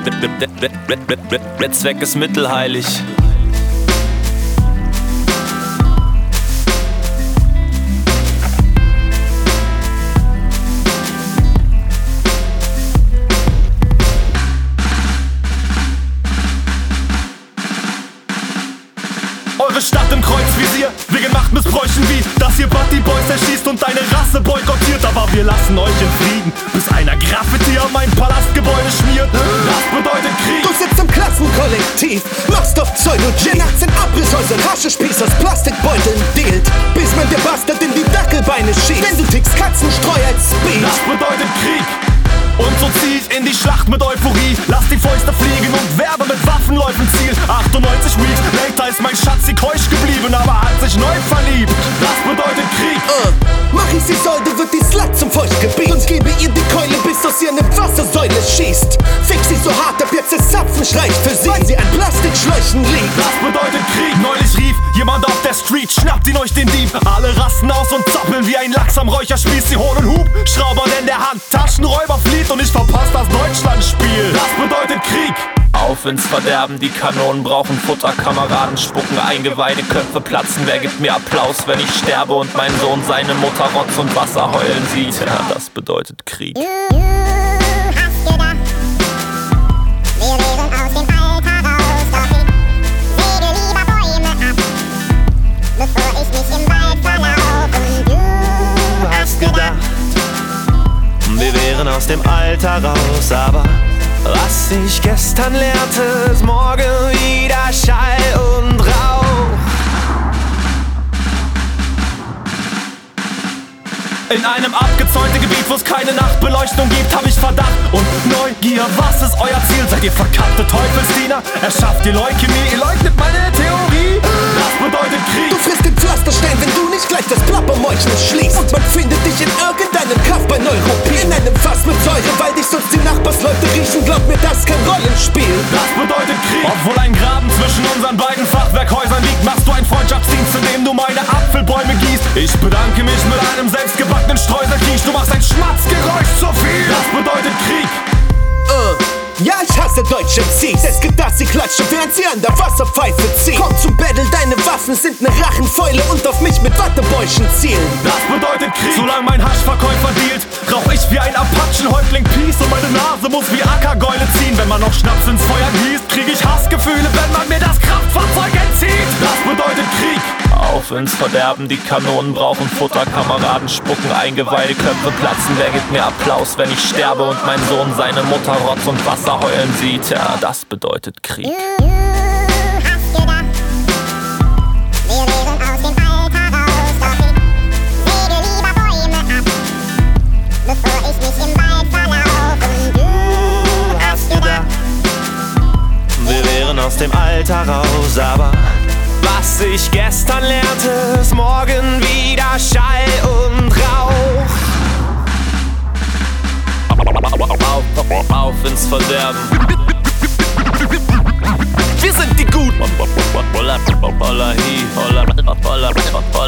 Der Zweck ist mittelheilig. Eure Stadt im Kreuzvisier, wegen Machtmissbräuchen wie, dass ihr Buddy Boys erschießt und deine Rasse boykottiert. Aber wir lassen euch in Frieden, bis einer Graffiti an mein Palastgebäude schmiert. Das bedeutet Krieg. Du sitzt im Klassenkollektiv, machst auf Pseudo-G. Nachts in Abrisshäusern, Haschespieß aus Plastikbeuteln dealt, bis man dir Bastard in die Dackelbeine schießt. Denn du tickst Katzenstreu als Speed. Das bedeutet Krieg. Und so zieh ich in die Schlacht mit Euphorie. Lass die Fäuste fliegen und werbe mit Waffenläufen Ziel. 98 Weeks later ist mein Schatz keusch geblieben, aber hat sich neu verliebt. Das bedeutet Krieg. Mach ich sie Säule, wird die Slut zum Feuchtgebiet und gebe ihr die Keule, bis aus ihr eine Wassersäule schießt. Fix sie so hart, ab jetzt der Zapfen schleicht für sie, weil sie an Plastikschläuchen liegt. Das bedeutet Krieg. Neulich rief jemand auf der Street, schnappt ihn euch den Dieb. Alle rasten aus und zappeln wie ein Lachs am Räucherspieß. Sie holen Hubschraubern in der Hand, Taschenräuber flieht und ich verpasst das Deutschlandspiel. Das bedeutet Krieg. Auf ins Verderben, die Kanonen brauchen Futter, Kameraden spucken Eingeweide, Köpfe platzen. Wer gibt mir Applaus, wenn ich sterbe und mein Sohn seine Mutter Rotz und Wasser heulen sieht? Ja, das bedeutet Krieg. Du hast gedacht, wir wären aus dem Alter raus, doch ich säge lieber Bäume ab, bevor ich mich im Wald verlauf. Und du hast gedacht, wir wären aus dem Alter raus, aber was ich gestern lernte, ist morgen wieder Schall und Rauch. In einem abgezäunten Gebiet, wo es keine Nachtbeleuchtung gibt, hab ich Verdacht und Neugier. Was ist euer Ziel? Seid ihr verkappte Teufelsdiener? Erschafft ihr Leukämie? Ihr leugnet meine Theorie? Das bedeutet Krieg. Du frisst den Pflasterstein, wenn du nicht gleich das Plappermäulchen schließt. Und man findet dich in irgendeinem Kaff bei Neuropie, in einem Fass mit Säure, weil dich sonst die Nachbarsleute riechen. Glaub mir, das ist kein Rollenspiel. Das bedeutet Krieg. Obwohl ein Graben zwischen unseren beiden Fachwerkhäusern liegt, machst du einen Freundschaftsdienst, in dem du meine Apfelbäume gießt. Ich bedanke mich mit einem selbstgebackenen Streuselquiche. Du machst ein Schmatzgeräusch zu viel. Das bedeutet Krieg. Ja, ich hasse deutsche MCs. Es gibt das, sie klatschen, während sie an der Wasserpfeife ziehen. Komm zum Battle, deine Waffen sind ne Rachenfäule und auf mich mit Wattebäuschen zielen. Das bedeutet Krieg. Solange mein Haschverkäufer dealt, rauch ich wie ein Apachenhäuptling Peace und meine Nase muss wie Ackergäule ziehen. Wenn man noch Schnaps ins Feuer gießt, krieg ich Hassgefühle, wenn man mir das Kraftfahrzeug entzieht. Das bedeutet Krieg. Auf ins Verderben, die Kanonen brauchen Futter, Kameraden spucken Eingeweide, Köpfe platzen. Wer gibt mir Applaus, wenn ich sterbe und mein Sohn seine Mutter Rotz und Wasser heulen sieht? Ja, das bedeutet Krieg. du hast gedacht, wir wären aus dem Alter raus, doch ich säge lieber Bäume ab, bevor ich mich im Wald verlauf. Und du hast gedacht, Wir wären aus dem Alter raus, aber was ich gestern lernte, ist morgen wieder Schall und Rauch. Auf ins Verderben. Wir sind die Guten.